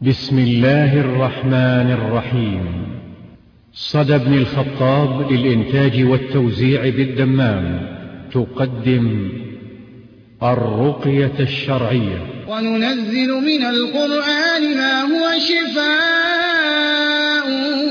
بسم الله الرحمن الرحيم. صدى بن الخطاب للإنتاج والتوزيع بالدمام تقدم الرقية الشرعية. وننزل من القرآن ما هو شفاء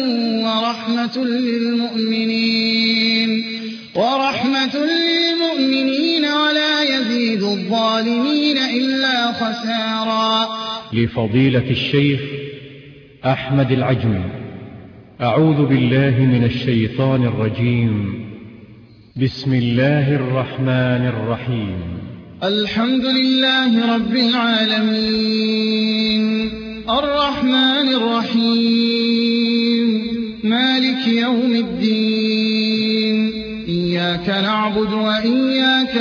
ورحمة للمؤمنين ولا يزيد الظالمين إلا خسارا. لفضيلة الشيخ أحمد العجمي. أعوذ بالله من الشيطان الرجيم. بسم الله الرحمن الرحيم. الحمد لله رب العالمين الرحمن الرحيم مالك يوم الدين. إياك نعبد وإياك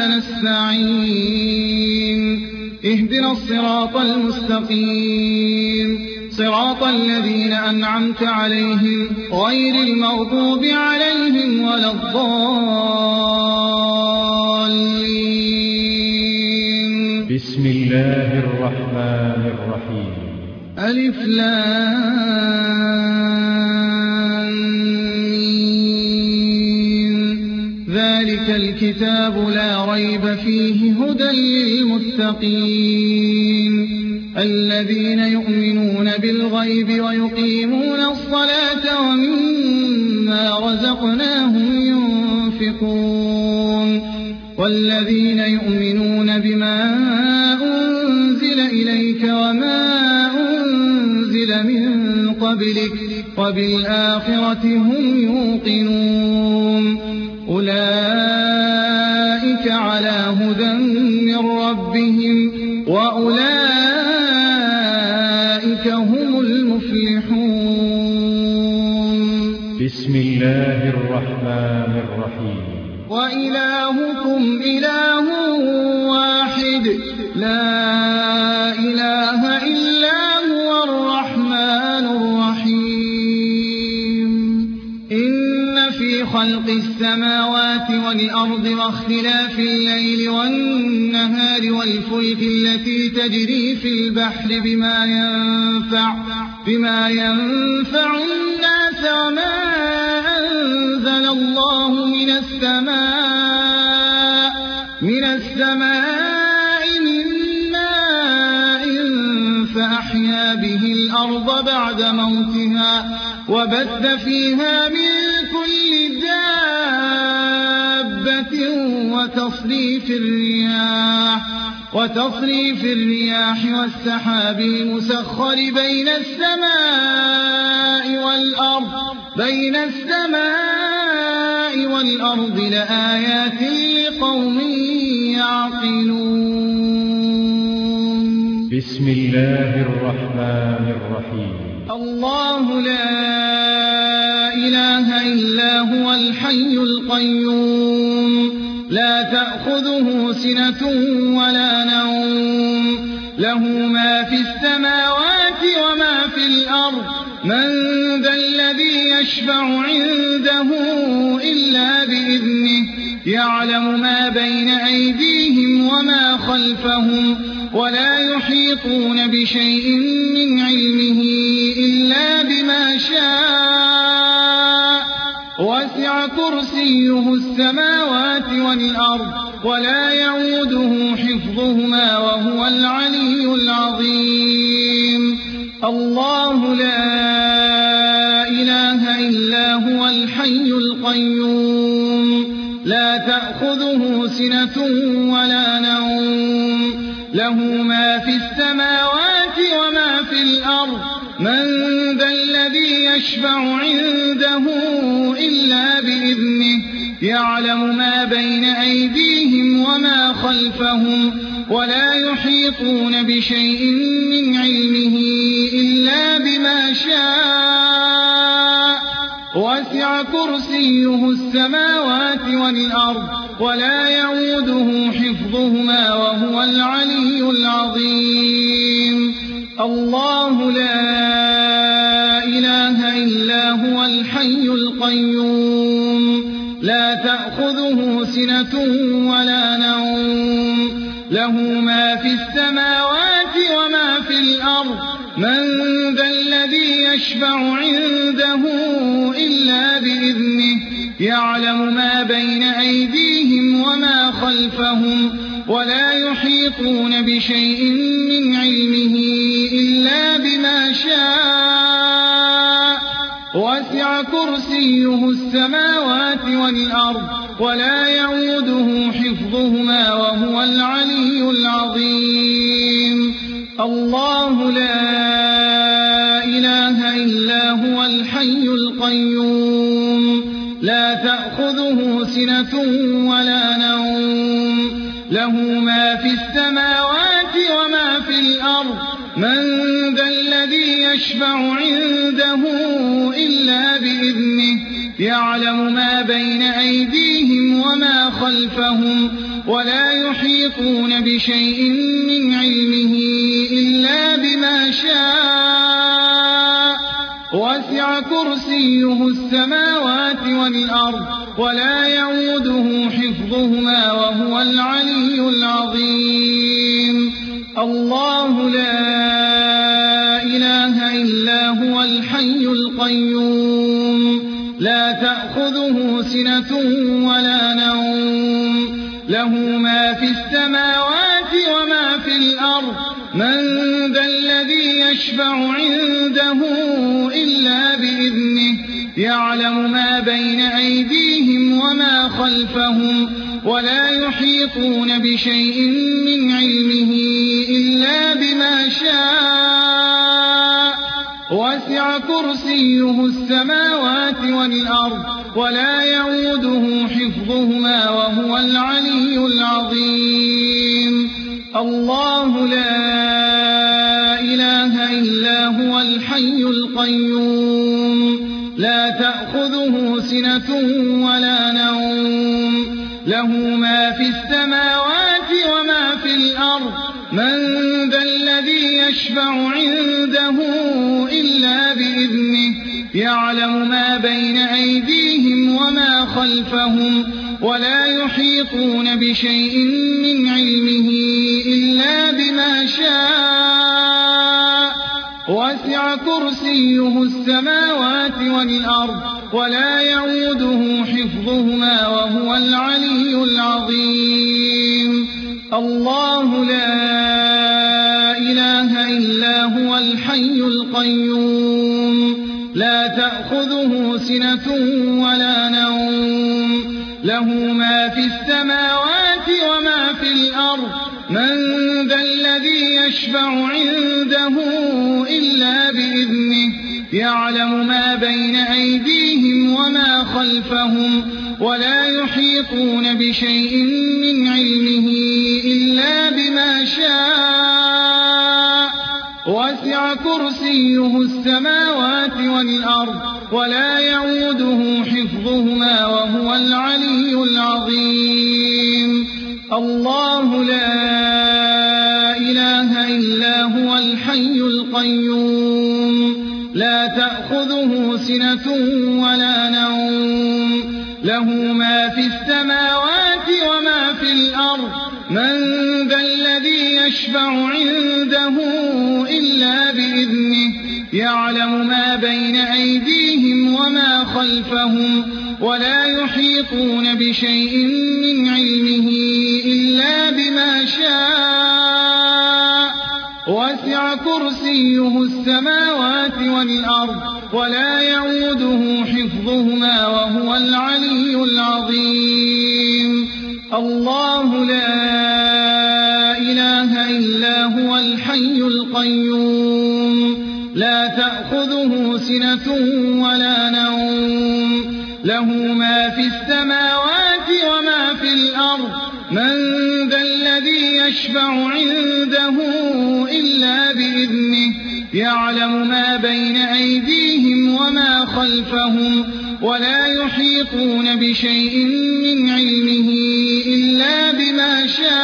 نستعين. اهدنا الصراط المستقيم صراط الذين أنعمت عليهم غير المغضوب عليهم ولا الضالين. بسم الله الرحمن الرحيم. ألف لام ميم. ذلك الكتاب لا ريب فيه هدى للمتقين الذين يؤمنون بالغيب ويقيمون الصلاة ومما رزقناهم ينفقون والذين يؤمنون بما أنزل إليك وما أنزل من قبلك وبالآخرة هم يوقنون أولئك على هدى من ربهم وأولئك هم المفلحون. بسم الله الرحمن الرحيم. وإلهكم إله واحد لا إله إلا هو الرحمن الرحيم. إن في خلق السماوات والأرض واختلاف الليل والنهار والفلك التي تجري في البحر بما ينفع الناس وما أنزل الله من السماء من ماء فأحيا به الأرض بعد موتها وبث فيها من كل دابة وتصريف الرياح والسحاب المسخر بين السماء والأرض لآيات لقوم يعقلون. بسم الله الرحمن الرحيم. الله لا إله إلا هو الحي القيوم لا تأخذه سنة ولا نوم له ما في السماوات وما في الأرض من ذا الذي يشفع عنده إلا بإذنه يعلم ما بين أيديهم وما خلفهم ولا يحيطون بشيء من علمه إلا بما شاء وسع كرسيه السماوات والأرض ولا يعوده حفظهما وهو العلي العظيم. الله لا إله إلا هو الحي القيوم لا تأخذه سنة ولا نوم له ما في السماوات وما في الأرض من ذا الذي يشفع عنده إلا بإذنه يعلم ما بين أيديهم وما خلفهم ولا يحيطون بشيء من علمه إلا بما شاء وسع كرسيه السماوات والأرض ولا يعوده حفظهما وهو العلي العظيم. الله لا إله إلا هو الحي القيوم لا تأخذه سنة ولا نوم له ما في السماوات وما في الأرض من يشفع عنده إلا بإذنه يعلم ما بين أيديهم وما خلفهم ولا يحيطون بشيء من علمه إلا بما شاء وسع كرسيه السماوات والأرض ولا يعوده حفظهما وهو العلي العظيم الله لا إله إلا هو الحي القيوم لا تأخذه سنة ولا نوم له ما في السماوات وما في الأرض من ذا الذي يشفع عنده إلا بإذنه يعلم ما بين أيديهم وما خلفهم ولا يحيطون بشيء من علمه إلا بما شاء وسع كرسيه السماوات والأرض ولا يعوده حفظهما وهو العلي العظيم الله لا إله إلا هو الحي القيوم لا تأخذه سنة ولا نوم له ما في السماوات وما في الأرض من ذا الذي يشفع عنده إلا بإذنه يعلم ما بين أيديهم وما خلفهم ولا يحيطون بشيء من علمه إلا بما شاء وسع كرسيه السماوات والأرض ولا يعوده حفظهما وهو العلي العظيم الله لا إله إلا هو الحي القيوم لا تأخذه سنة ولا نوم له ما في السماوات وما في الأرض من ذا الذي يشفع عنده إلا بإذنه يعلم ما بين أيديهم وما خلفهم ولا يحيطون بشيء من علمه إلا بما شاء وسع كرسيه السماوات والأرض ولا يعوده حفظهما وهو العلي العظيم الله لا إله إلا هو الحي القيوم لا تأخذه سنة ولا نوم له ما في السماوات وما في الأرض من ذا الذي يشفع عنده إلا بإذنه يعلم ما بين أيديهم وما خلفهم ولا يحيطون بشيء من علمه إلا بما شاء وسع كرسيه السماوات والأرض ولا يعوده حفظهما وهو العلي العظيم الله لا إله إلا هو الحي القيوم لا تأخذه سنة ولا نوم له ما في السماوات وما في الأرض من ذا الذي يشفع عنده إلا بإذنه يعلم ما بين أيديهم وما خلفهم ولا يحيطون بشيء من علمه إلا بما شاء وسع كرسيه السماوات والأرض ولا يعوده حفظهما وهو العلي العظيم الله لا إله إلا هو الحي القيوم لا تأخذه سنة ولا نوم له ما في السماوات وما في الأرض من ذا الذي يشفع عنده إلا بإذنه يعلم ما بين أيديهم وما خلفهم ولا يحيطون بشيء من علمه إلا بما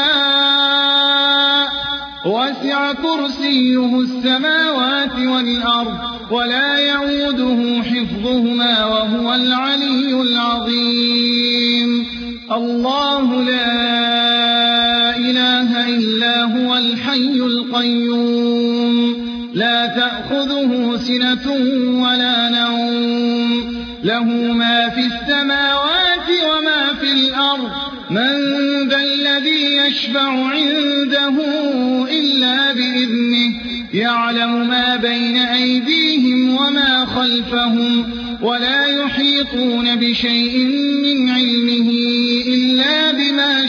شاء وسع كرسيه السماوات والأرض ولا يعوده حفظهما وهو العلي العظيم الله لا إله إلا هو الحي القيوم لا تأخذه سنة ولا نوم له ما في السماوات وما في الأرض من ذا الذي يشفع عنده إلا بإذنه يعلم ما بين أيديهم وما خلفهم ولا يحيطون بشيء من علمه إلا بما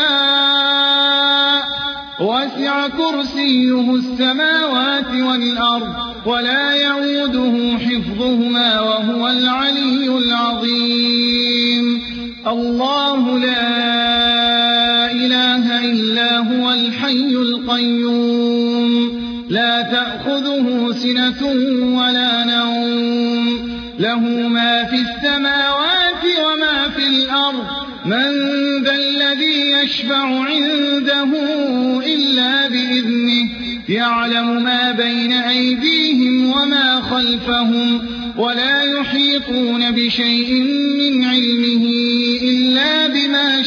شاء وسع كرسيه السماوات والأرض ولا يعوده حفظهما وهو العلي العظيم الله لا إله إلا هو الحي القيوم لا تأخذه سنة ولا نوم له ما في السماوات وما في الأرض من ذا الذي يشفع عنده إلا بإذنه يعلم ما بين أيديهم وما خلفهم ولا يحيطون بشيء من علمه إلا بما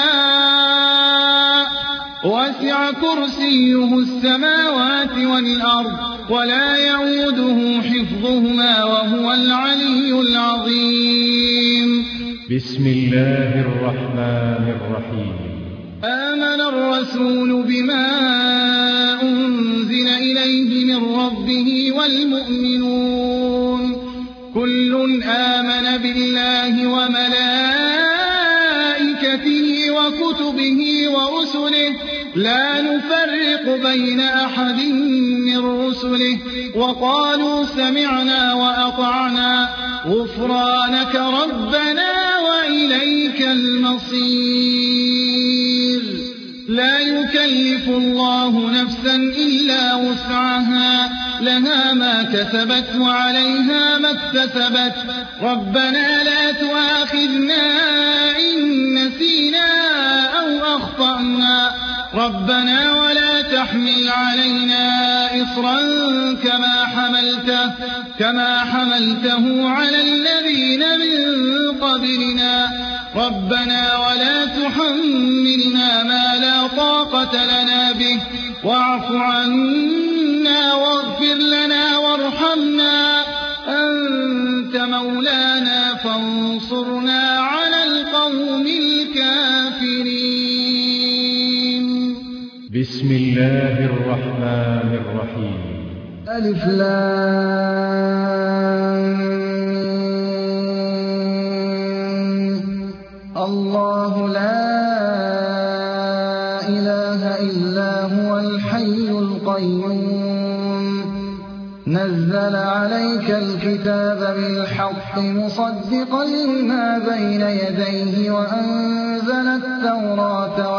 شاء وسع كرسيه السماوات والأرض ولا يعوده حفظهما وهو العلي العظيم بسم الله الرحمن الرحيم آمن الرسول بما أنزل إليه من ربه والمؤمنون كل آمن بالله وملائكته وكتبه ورسله لا نفرق بين أحد من رسله وقالوا سمعنا وأطعنا غفرانك ربنا وإليك المصير لا يكلف الله نفسا إلا وسعها لها ما كسبت وعليها ما اكتسبت ربنا لا تؤاخذنا إن نسينا أو أخطأنا ربنا ولا تحمل علينا إصرا كما حملته على الذين من قبلنا ربنا ولا تحملنا ما لا طاقة لنا به واعف عنا واغفر لنا وارحمنا أنت مولانا فانصرنا على القوم الكافرين بسم الله الرحمن الرحيم ألف لام الله لا إله إلا هو الحي القيوم نزل عليك الكتاب بالحق مصدقا لما بين يديه وأنزل التوراة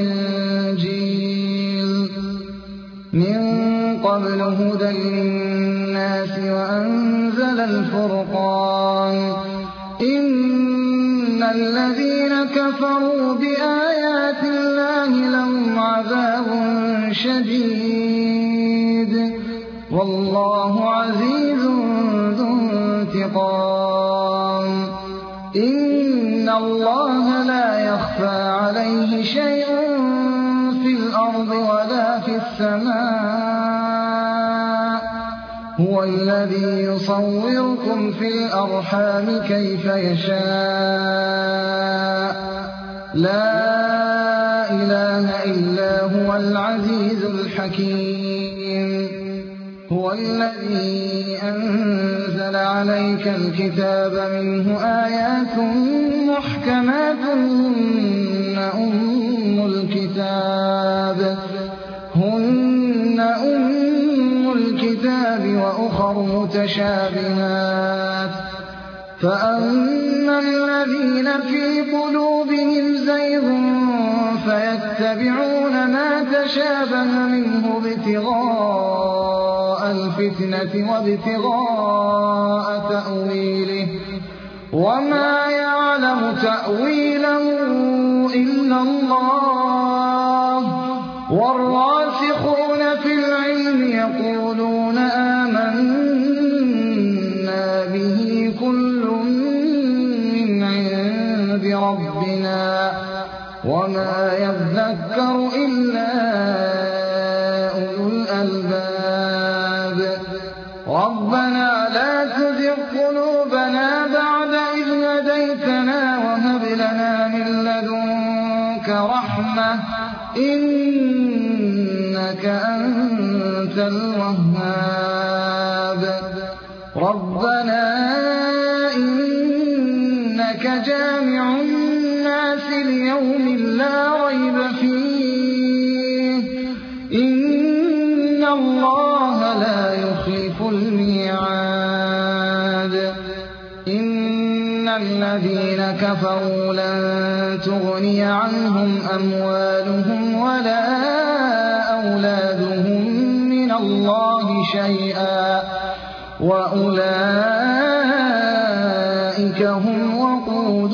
والإنجيل من قبل هدى للناس وأنزل الفرقان إن الذين كفروا بآيات الله لهم عذاب شديد والله عزيز ذو انتقام إن الله لا يخفى عليه شيء في الأرض ولا في السماء هو الذي يصوركم في الأرحام كيف يشاء لا إله إلا هو العزيز الحكيم هو الذي أنزل عليك الكتاب منه آيات محكمات هن أم الكتاب وأخر متشابهات فأما الذين في قلوبهم زيغ فيتبعون ما تشابه منه ابتغاء الفتنة وابتغاء تأويله وما يعلم تأويله إلا الله والراسخون في العلم يقولون آمنا به كل من عند ربنا وما يذكر إلا أولو الألباب ربنا لا تزغ قلوبنا بعد إذ هديتنا وهب لنا من لدنك رحمة إنك أنت الوهاب ربنا إنك جامع الناس ليوم لا ريب فيه إن الله لا يخلف الميعاد إن الذين كفروا لن تغني عنهم أموالهم ولا أولادهم من الله شيئا وأولئك هم وقود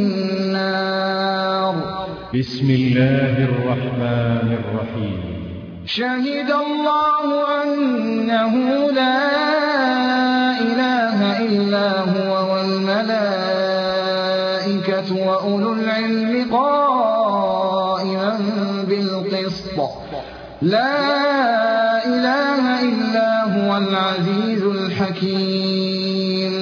النار بسم الله الرحمن الرحيم شهد الله أنه لا إله إلا هو والملائكة وأولو العلم قائما بالقسط لا إله إلا هو العزيز الحكيم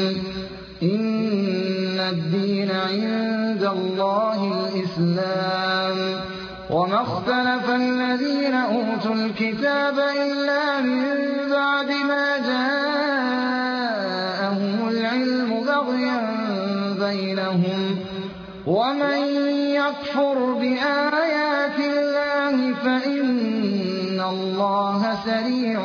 إن الدين عند الله الإسلام وما اختلف الذين أوتوا الكتاب إلا من بعد ما جاءهم العلم بغيا بينهم ومن يكفر بآيات الله فإن الله سريع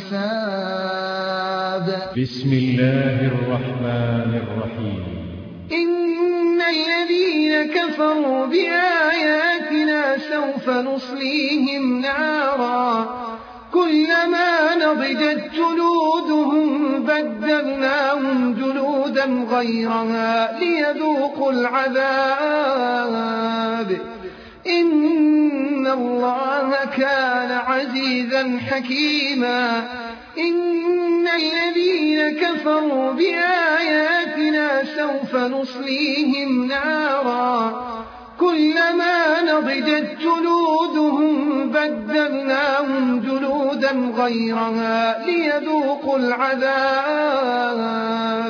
الحساب بسم الله الرحمن الرحيم إن الذين كفروا بآياتنا سوف نصليهم نارا كلما نضجت جلودهم بدلناهم جلودا غيرها ليذوقوا العذاب إن الله كان عزيزا حكيما إن الذين كفروا بآياتنا سوف نصليهم نارا كلما نضجت جلودهم بدلناهم جلودا غيرها ليذوقوا العذاب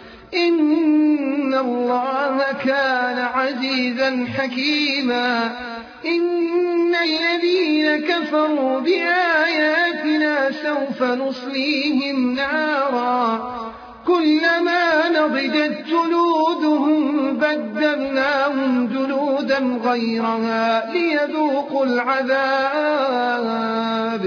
إن الله كان عزيزا حكيما إن الذين كفروا بآياتنا سوف نصليهم نارا كلما نضجت جلودهم بدلناهم جلودا غيرها ليذوقوا العذاب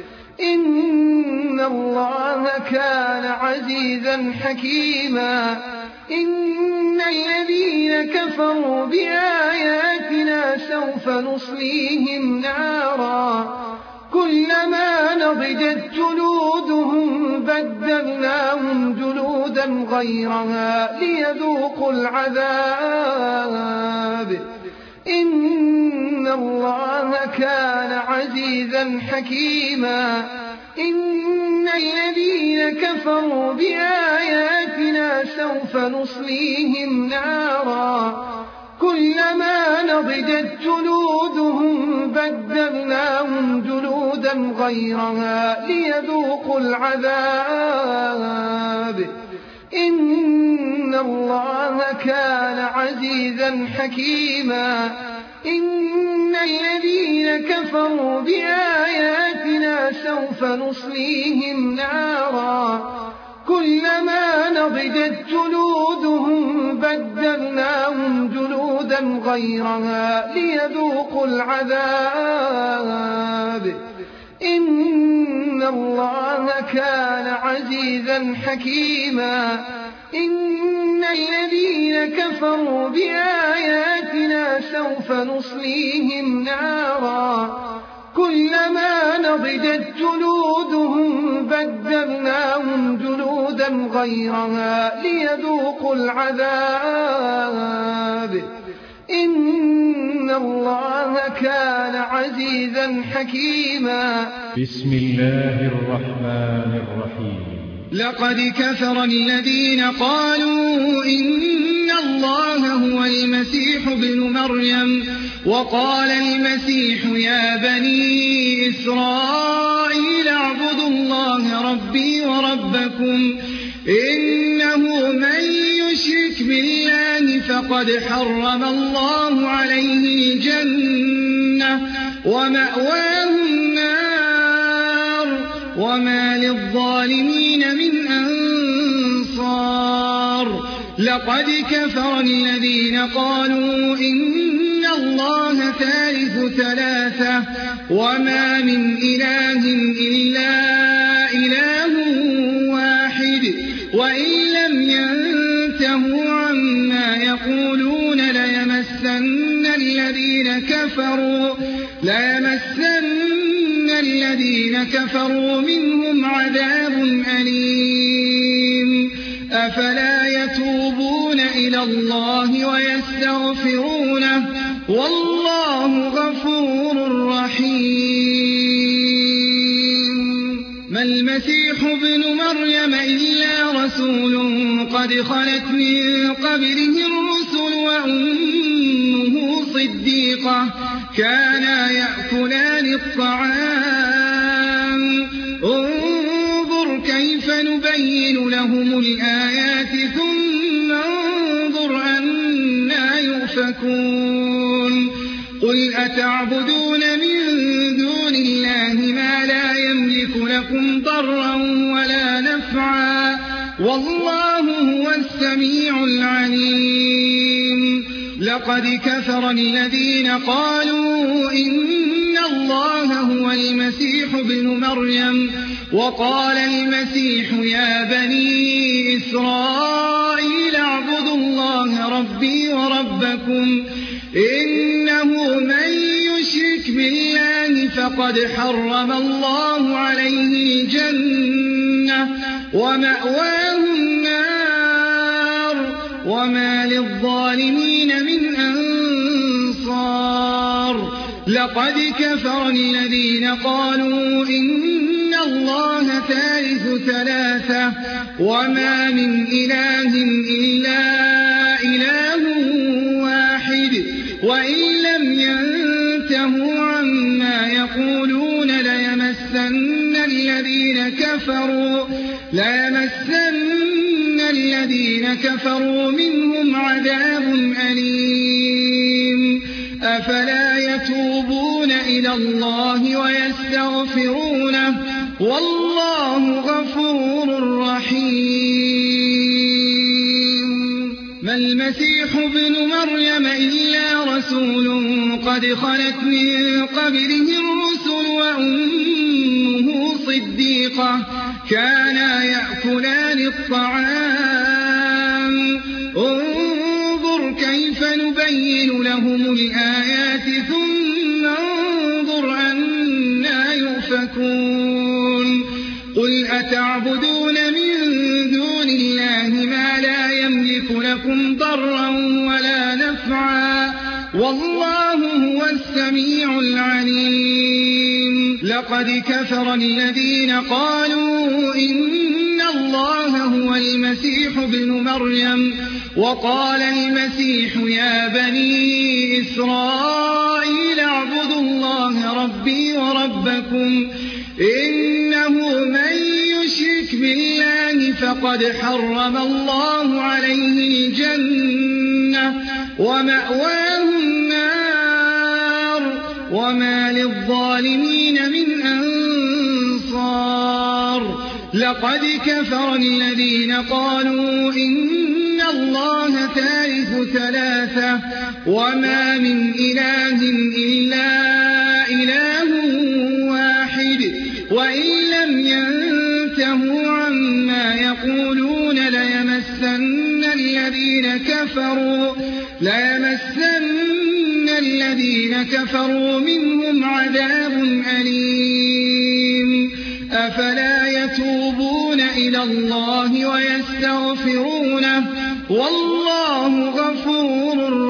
إن الله كان عزيزا حكيما إن الذين كفروا بآياتنا سوف نصليهم نارا كلما نضجت جلودهم بدلناهم جلودا غيرها ليذوقوا العذاب إن الله كان عزيزا حكيما إن الذين كفروا بآياتنا سوف نصليهم نارا كلما نضجت جلودهم بدلناهم جلودا غيرها ليذوقوا العذاب إن الله كان عزيزا حكيما إن الذين كفروا بآياتنا سوف نصليهم نارا كلما نضجت جلودهم بدلناهم جلودا غيرها ليذوقوا العذاب إن الله كان عزيزا حكيما إن الذين كفروا بآياتنا سوف نصليهم نارا كلما نضجت جلودهم بدلناهم جلودا غيرها ليذوقوا العذاب إن الله كان عزيزا حكيما بسم الله الرحمن الرحيم لقد كفر الذين قالوا إن الله هو المسيح ابن مريم وقال المسيح يا بني إسرائيل اعبدوا الله ربي ربي وربكم إنه من يشرك بالله فقد حرم الله عليه الجنة ومأواه النار وما للظالمين من أنصار لقد كفر الذين قالوا إن الله ثالث ثلاثة وما من إله إلا إله واحد وإن لم ينتهوا عما يقولون ليمسن الذين كفروا منهم عذاب أليم أفلا يتوبون إلى الله ويستغفرونه والله غفور رحيم ما المسيح ابن مريم إلا رسول قد خلت من قبله الرسل وأمه صديقة كانا يأكلان الطعام انظر كيف نبين لهم الآيات ثم انظر أنا يؤفكون قل أتعبدون من دون الله ما لا يملك لكم ضرا ولا نفعا والله هو السميع العليم لقد كفر الذين قالوا إن الله هو المسيح ابن مريم وقال المسيح يا بني إسرائيل اعبدوا الله ربي وربكم إنه من يشرك بالله فقد حرم الله عليه الجنة ومأواه النار وما للظالمين من أنصار لقد كفر الذين قالوا إن الله ثالث ثلاثة وما من إله إلا إله واحد وإن لم ينتهوا عما يقولون ليمسن الذين كفروا منهم عذاب أليم أفلا يتوبون إلى الله ويستغفرونه والله غفور رحيم ما المسيح ابن مريم إلا رسول قد خلت من قبله الرسل وأمه صديقة كانا يأكلان الطعام انظر كيف نبين لهم الآيات ثم انظر أنا يؤفكون قل أتعبدون من دون الله ما لا يملك لكم ضرا ولا نفعا والله هو السميع العليم لقد كفر الذين قالوا إن الله هو المسيح ابن مريم وقال المسيح يا بني إسرائيل اعبدوا الله ربي وربكم إنه من يشرك بالله فقد حرم الله عليه الجنة ومأواه النار وما للظالمين من أنصار لقد كفر الذين قالوا إن الله ثالث ثلاثة وما من إله إلا إله واحد وإن لم ينتهوا عما يقولون ليمسن الذين كفروا منهم عذاب أليم أفلا يتوبون إلى الله ويستغفرونه والله غفور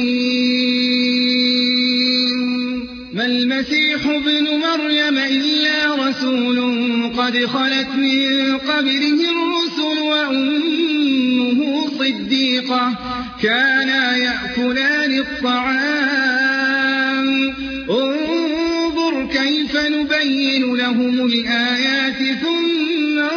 رحيم ما المسيح ابن مريم إلا رسول قد خلت من قبله الرسل وأمه صديقة كانا يأكلان الطعام انظر كيف نبين لهم الآيات ثم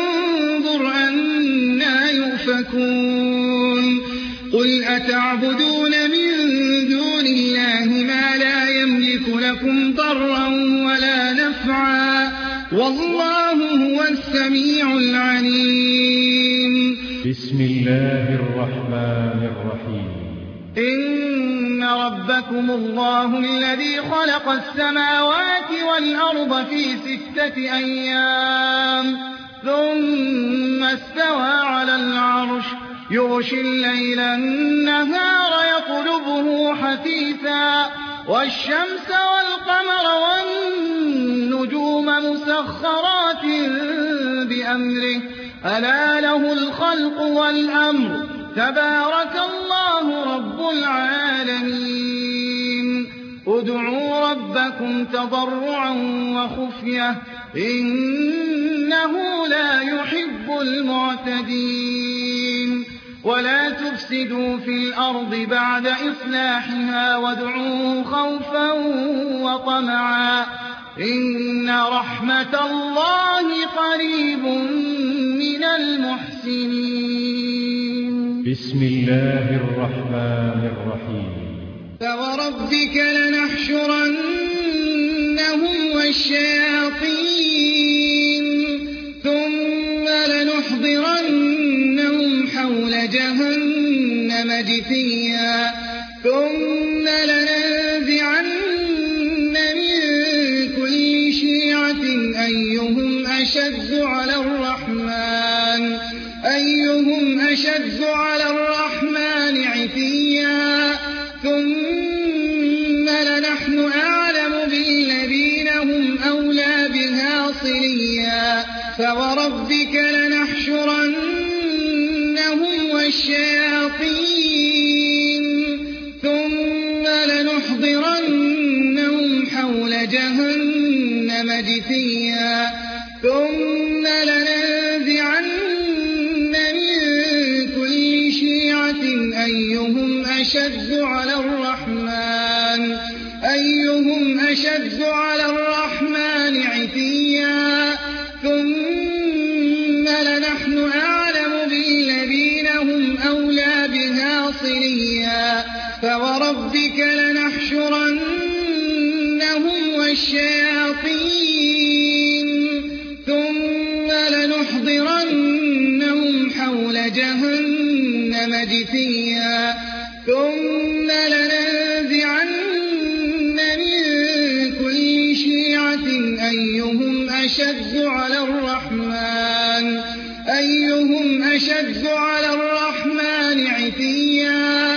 تؤفكون قل أتعبدون من دون الله ما لا يملك لكم ضرا ولا نفعا والله هو السميع العليم بسم الله الرحمن الرحيم إن ربكم الله الذي خلق السماوات والأرض في 6 أيام ثم استوى على العرش يغشي الليل النهار يطلبه حثيثا والشمس والقمر والنجوم مسخرات بأمره ألا له الخلق والأمر تبارك الله رب العالمين ادعوا ربكم تضرعا وخفية إنه لا يحب المعتدين ولا تفسدوا في الأرض بعد إصلاحها وادعوه خوفا وطمعا إن رحمة الله قريب من المحسنين بسم الله الرحمن الرحيم فوربك لنحشرنهم والشياطين ثم لنحضرنهم حول جهنم جثيا ثم لننزعن من كل شيعة أيهم أشد على الرحمن عتيا ثم لنحن أعلم بالذين هم أولى بها صليا فوربك لنحشرنهم والشياطين ثم لنحضرنهم حول جهنم جثيا ثم لننزعن من كل شيعة أيهم أشد على الرحمن عتيا ثم لنحن أعلم بالذين هم أولى بها صليا فوربك لنحشرنهم والشياطين ثم لنحضرنهم حول جهنم جثيا ثم لننزعن من كل شيعة أيهم أشد على الرحمن عتيا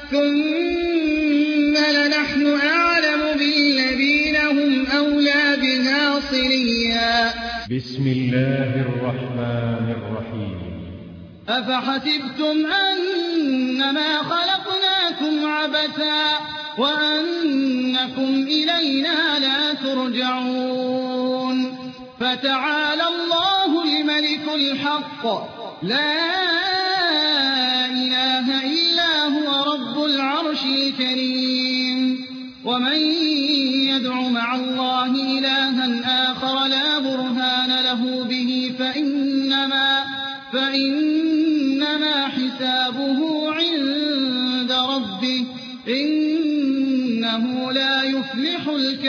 ثم لنحن أعلم بالذين هم أولى بها صليا بسم الله الرحمن الرحيم أفحسبتم أنما خلقناكم عبثا وأنكم إلينا لا ترجعون فتعالى الله الملك الحق لا إله إلا هو رب العرش الكريم ومن يدع مع الله إلها آخر لا برهان له به فإنما حسابه عند ربه إنه لا يفلح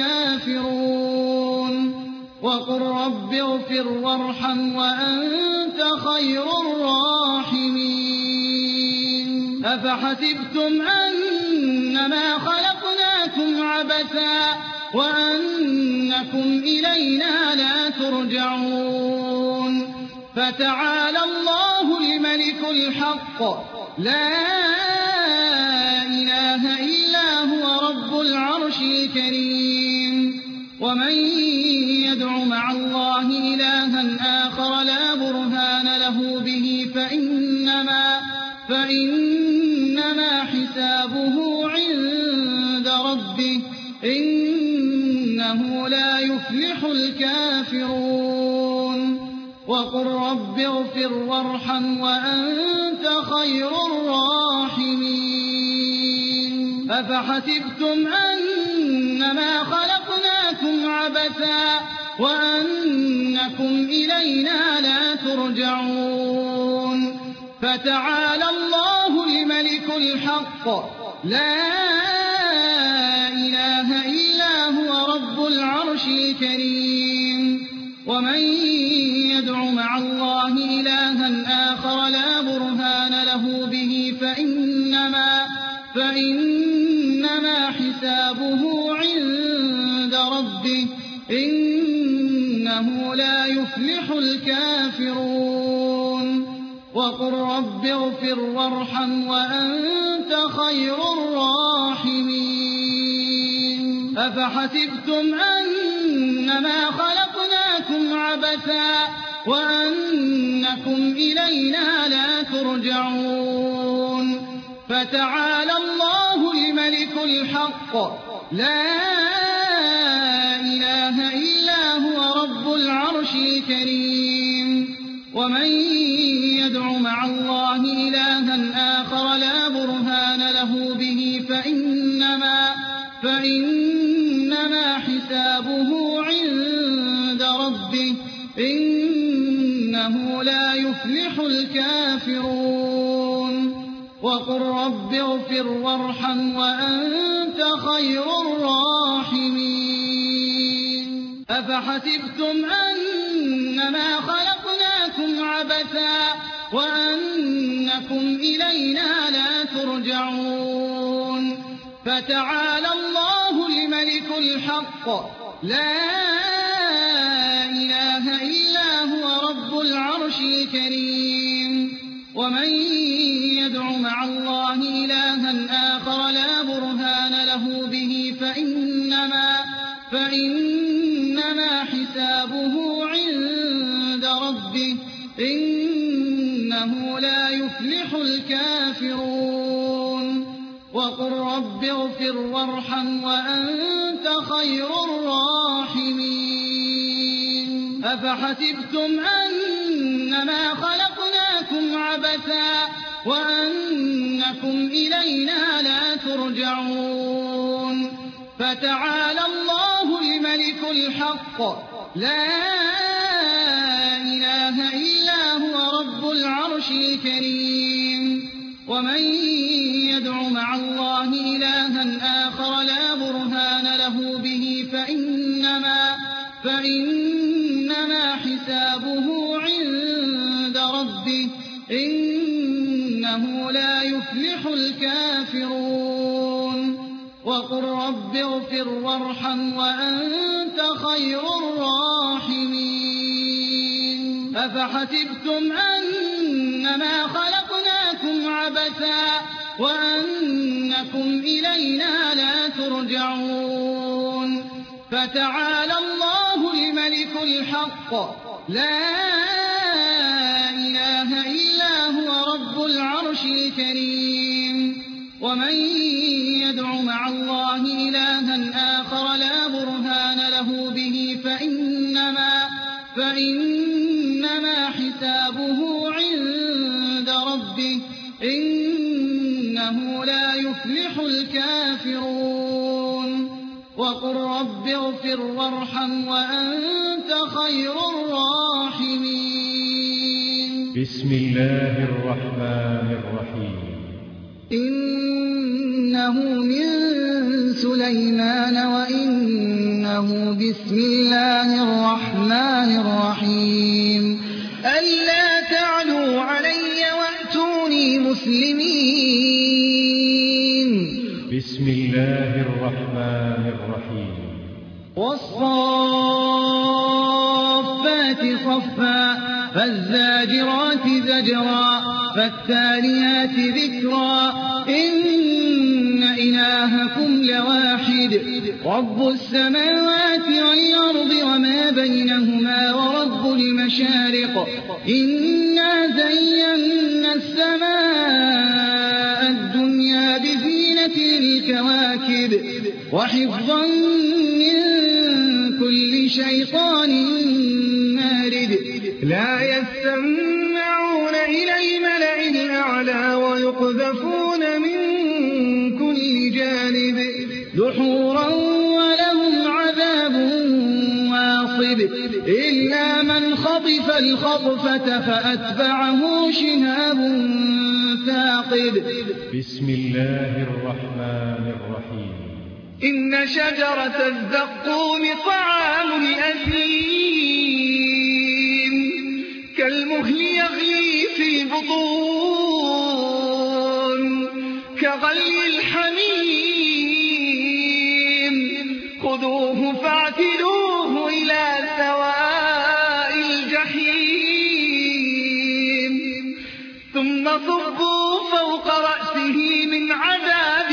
الكافرون وقل رب اغفر وارحم وأنت خير الراحمين أفحسبتم أنما خلقناكم عبثا وأنكم إلينا لا ترجعون فتعالى الله الملك الحق لا إله إلا هو رب العرش الكريم ومن يدع مع الله إلها آخر لا برهان له به فإنما حسابه عند ربه إنه لا يفلح الكافرون وقل رب اغفر وارحم وأنت خير الراحمين أفحسبتم أنما خلقناكم عبثا وأنكم إلينا لا ترجعون فتعالى الله الملك الحق لا إله إلا هو رب العرش الكريم ومن يدع مع الله إلها آخر لا برهان له به فإنما حسابه عند ربه إنه لا يفلح الكافرون وقل رب اغفر وارحم وأنت خير الراحمين أفحسبتم أنما خلقناكم عبثا وأنكم إلينا لا ترجعون فتعالى الله الملك الحق لا إله إلا هو رب العرش الكريم ومن يدع مع الله إلها آخر لا برهان له به فإنما حسابه عند ربه إنه لا يفلح الكافرون وقل رب اغفر وارحم وأنت خير الراحمين أفحسبتم أنما خلقناكم عبثا وأنكم إلينا لا ترجعون فتعالى الله الملك الحق لا إله إلا هو رب العرش الكريم ومن يدع مع الله إلها آخر لا برهان له به فإنما حسابه عند ربه إنه لا يفلح الكافرون وقل رب اغفر وارحم وأنت خير الراحمين أفحسبتم أنما خلقناكم عبثا وأنكم إلينا لا ترجعون فتعالى الله الملك الحق لا إله إلا هو رب العرش الكريم ومن يدع مع الله إلها آخر لا برهان له به فإنما حسابه عند ربه إنه لا يفلح الكافرون وقل رب اغفر وارحم وأنت خير الراحمين أفحسبتم أنما خلقناكم عبثا وأنكم إلينا لا ترجعون فتعالى الله الملك الحق لا إله إلا هو رب العرش الكريم ومن يدع مع الله إلها آخر لا برهان له به فإنما حسابه عند ربه إنه لا يفلح الكافرون وقل رب اغفر وارحم وأنت خير الراحمين بسم الله الرحمن الرحيم إنه من سليمان وإنه بسم الله الرحمن الرحيم ألا تعلوا علي وأتوني مسلمين بسم الله الرحمن الرحيم والصافات صفا فالزاجرات زجرا فالتاليات ذكرا إن إلهكم لواحد رب السماوات والأرض وما بينهما ورب المشارق إنا زينا السماء الدنيا بزينة الكواكب وحفظا من كل شيطان مارد لا يستمعون إلى الملأ الأعلى ويقذفون من كل جانب دحورا ولهم عذاب واصب إلا من خطف الخطفة فأتبعه شهاب فارتقب. بسم الله الرحمن الرحيم. إن شجرة الزقوم طعام الأثيم كالمهل يغلي في البطون كغلي الحميم خذوه فاعتلوه إلى سواء الجحيم ثم صبوا فوق رأسه من عذاب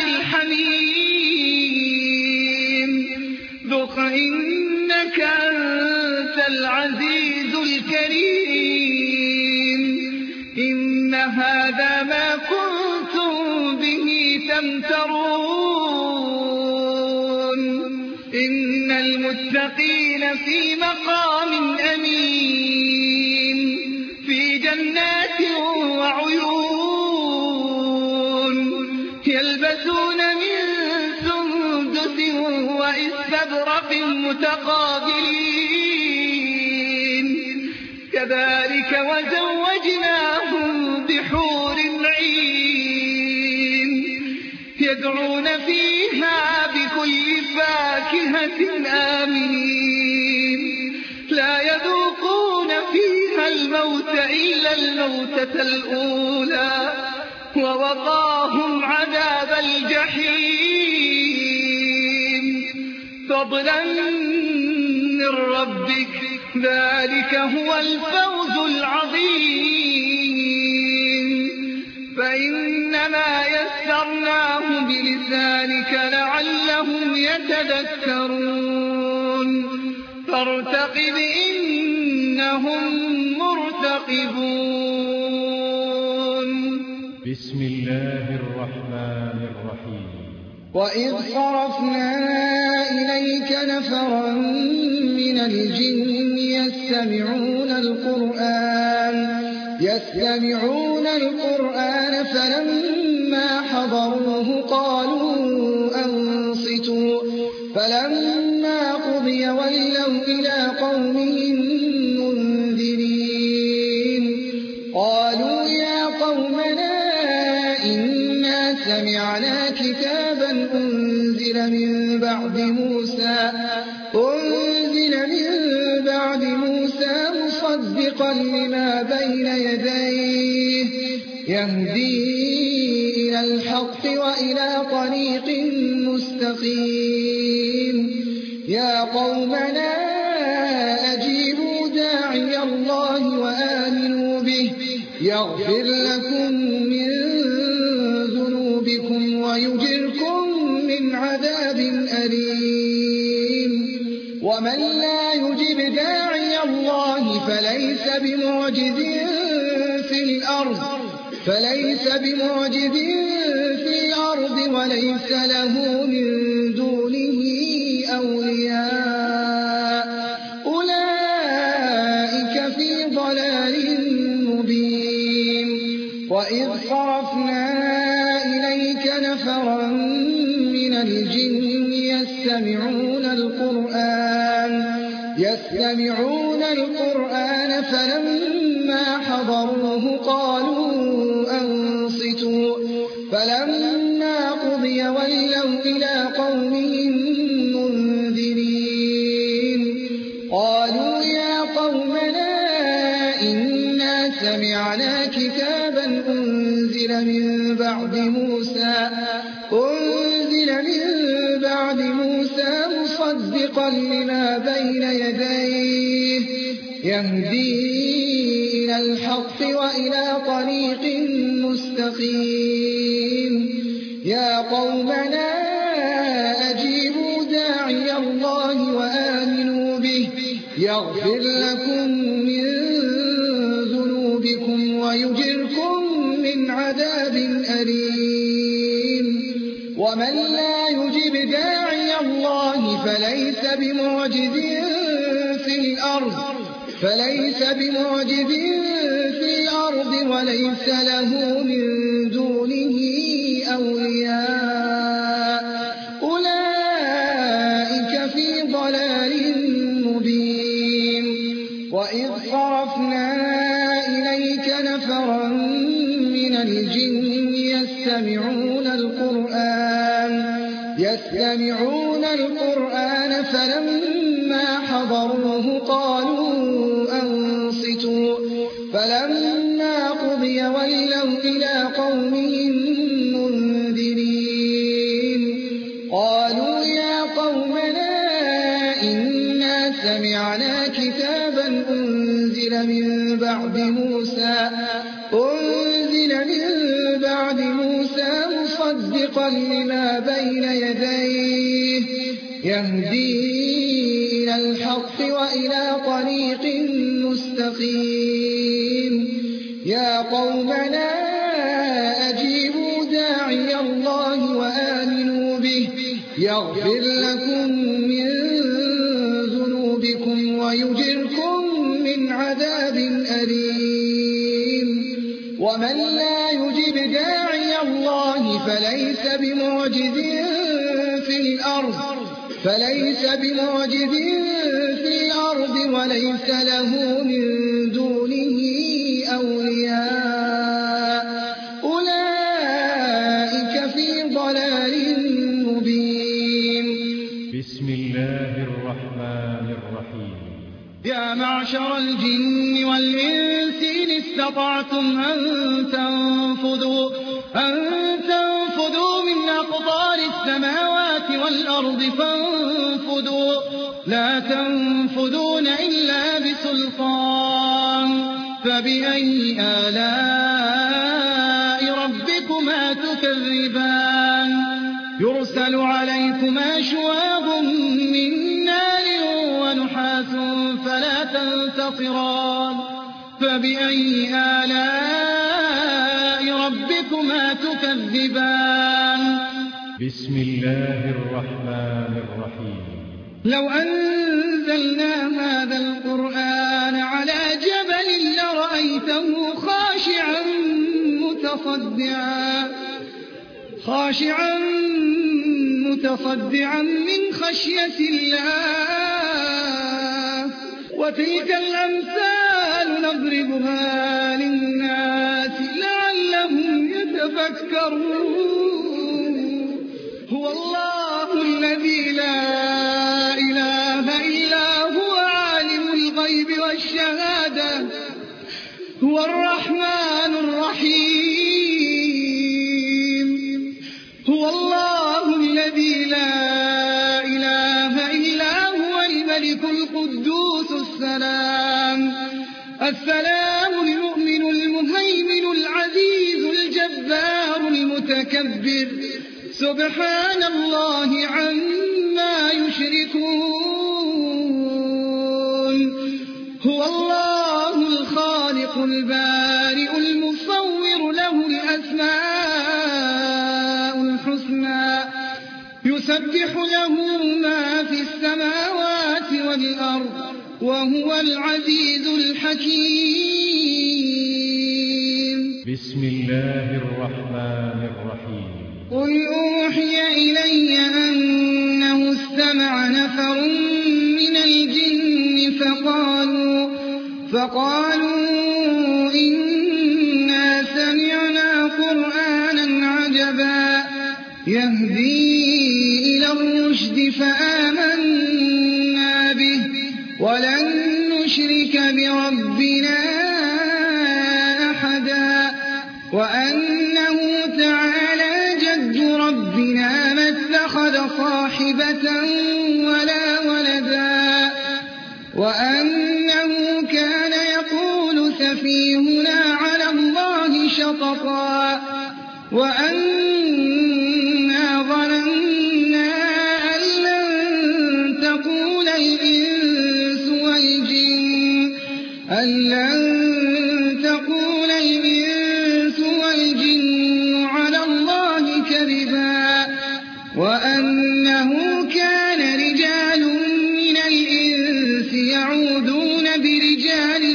الحميم ذق إنك أنت العزيز الكريم إن هذا ما كنتم به تمترون إن المتقين في مقام أمين في جنات وعيون يلبسون من سندس وإستبرق متقابلين كذلك وزوجناهم بحور عين يدعون فيها بكل فاكهة آمنين لا يذوقون فيها الموت إلا الموتة الأولى ووقاهم عذاب الجحيم فضلا من ربك ذلك هو الفوز العظيم فإنما يسرناه بلسانك لعلهم يتذكرون فارتقب إنهم مرتقبون. بسم الله الرحمن الرحيم. وإذ صرفنا إليك نفرا من الجن يستمعون القرآن فلما حضروه قالوا أنصتوا فلما قضي ولوا إلى قومهم منذرين قالوا يا قومنا إنا سمعنا كتابا أنزل من بعد موسى مصدقا لما بين يديه يهدي إلى الحق وإلى طريق مستقيم يا قومنا أجيبوا داعي الله وآمنوا به يغفر لكم من ذنوبكم ويجركم من عذاب أليم ومن لا يجب داعي الله فليس بمعجز في الأرض وليس له من دونه أولياء أولئك في ضلال مبين. وإذ صرفنا إليك نفرا من الجن يستمعون القرآن فلما حضروه قالوا أنصتوا فلما قضي ولوا إلى قومهم منذرين قالوا يا قومنا إنا سمعنا كتابا أنزل من بعد موسى مصدقا لما بين يديه يهدي إلى الحق وإلى طريق مستقيم يا قومنا أجيبوا داعي الله وآمنوا به يغفر لكم من ذنوبكم ويجركم من عذاب أليم ومن لا يجب داعي الله فليس بمعجز في الأرض وليس له من دونه أولياء أولئك في ضلال مبين. وإذ صرفنا إليك نفرا من الجن يستمعون القرآن فلما حضروه قالوا أنصتوا فلما قضي ولوا إلى قومهم منذرين قالوا يا قومنا إنا سمعنا كتابا أنزل من بعد موسى مصدقا لما بين يديه يهدي إلى الحق وإلى طريق مستقيم يا قومنا أجيبوا داعي الله وآمنوا به يغفر لكم من ذنوبكم ويجركم من عذاب أليم ومن لا يجب داعي الله فليس بمعجز في الأرض وليس له من دونه أولياء أولئك في ضلال مبين. بسم الله الرحمن الرحيم. يا معشر الجن والإنس إن استطعتم أن تنفذوا من أقطار السماوات والأرض فانفذوا لا تنفذون إلا بسلطان فبأي آلاء ربكما تكذبان يرسل عليكما شواظ من نار ونحاس فلا تنتصران فبأي آلاء ربكما تكذبان. بسم الله الرحمن الرحيم. لو أنزلنا هذا القرآن على جبل لرأيته خاشعا متصدعا من خشية الله وتلك الأمثال نضربها للناس لعلهم يتفكرون. هو الله الذي لا إله إلا هو عالم الغيب والشهادة هو الرحمن الرحيم. هو الله الذي لا إله إلا هو الملك القدوس السلام المؤمن المهيمن العزيز الجبار المتكبر سبحان الله عما يشركون. هو الله الخالق البارئ المصور له الأسماء الحسنى يسبح له ما في السماوات والأرض وهو العزيز الحكيم. بسم الله الرحمن الرحيم. قل أوحي إلي أنه استمع نفر من الجن فقالوا إنا سمعنا قرآنا عجبا يهدي إلى الرشد فآمنا به ولن نشرك بربنا أحدا وأنه تعالى جد ربنا ما اتخذ صاحبة ولا ولدا وأنه كان يقول سفيهنا على الله شططا وأنا ظننا أن لن تقول الإنس والجن على الله كذبا وأنه كان رجال من الإنس يعوذون برجال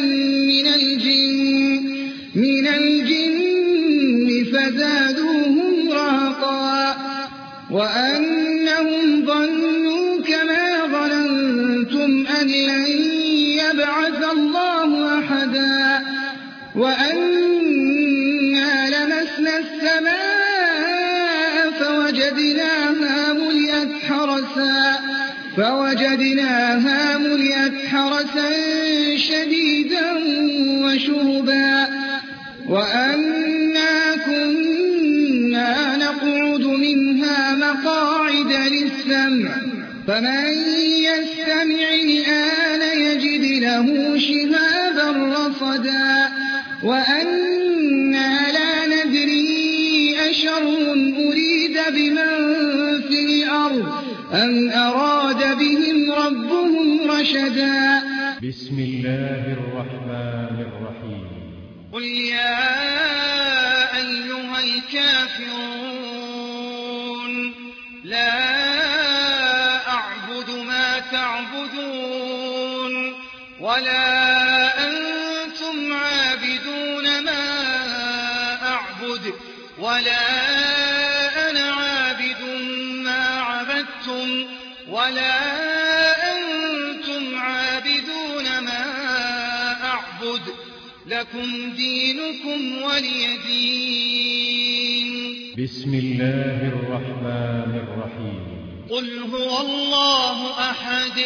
من الجن فزادوهم رهقا وأنهم ظنوا كما ظننتم أن لن يبعث الله أحدا وأنا لمسنا السماء فوجدناها ملئت حرسا شديدا وشهبا وأنا كنا نقعد منها مقاعد للسمع فمن يستمع الآن يجد له شهابا رصدا وأنا لا ندري أشر أريد بمن في الأرض أم أراد بهم ربهم رشدا. بسم الله الرحمن الرحيم. قل يا أيها الكافرون لا أعبد ما تعبدون ولا أنتم عابدون ما أعبد ولا أنا عابد ما عبدتم ولا أنتم عابدون ما أعبد لكم دينكم ولي دين. بسم الله الرحمن الرحيم. قل هو الله أحد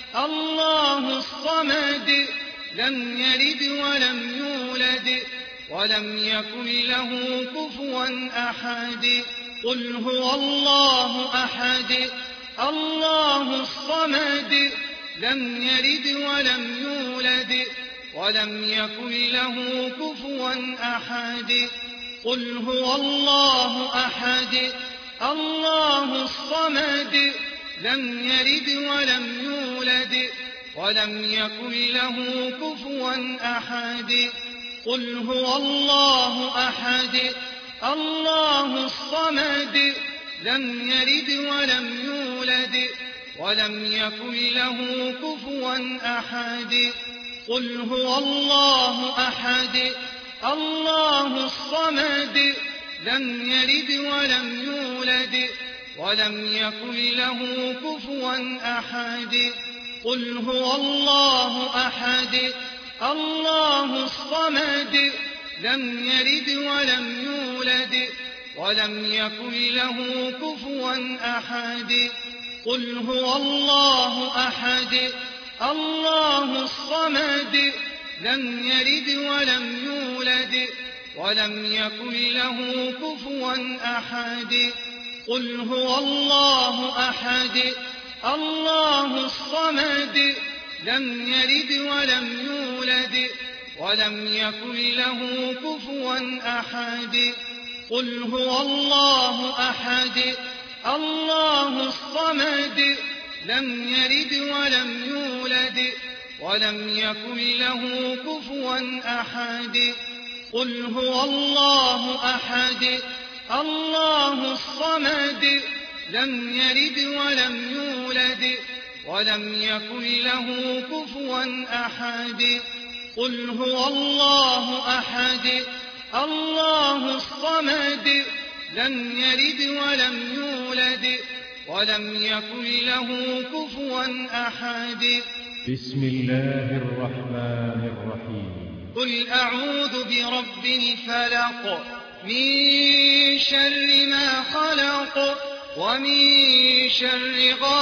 الله الصمد لم يلد ولم يولد ولم يكن له كفوا أحد. قل هو الله أحد الله الصمد لم يلد ولم يولد ولم يكن له كفوا أحد. قل هو الله أحد الله الصمد لم يلد ولم يولد ولم يكن له كفوا أحد. قل هو الله أحد الله الصمد لم يلد ولم يولد ولم يكن له كفوا أحد. قل هو الله أحد الله الصمد لم يلد ولم يولد ولم يكن له كفوا أحد. قل هو الله أحد الله الصمد لم يلد ولم يولد ولم يكن له كفوا أحد. قل هو الله أحد الله الصمد لم يلد ولم يولد ولم يكن له كفوا أحد. قل هو الله أحد الله الصمد لم يلد ولم يولد ولم يكن له كفوا أحد. قل هو الله أحد الله الصمد لم يلد ولم يولد ولم يكن له كفوا أحد. قل هو الله أحد الله الصمد لم يلد ولم يولد ولم يكن له كفوا أحد. قل هو الله أحد الله الصمد لم يلد ولم يولد ولم يكن له كفوا أحد. بسم الله الرحمن الرحيم. قل أعوذ برب الفلق من شر ما خلق ومن شر غاسق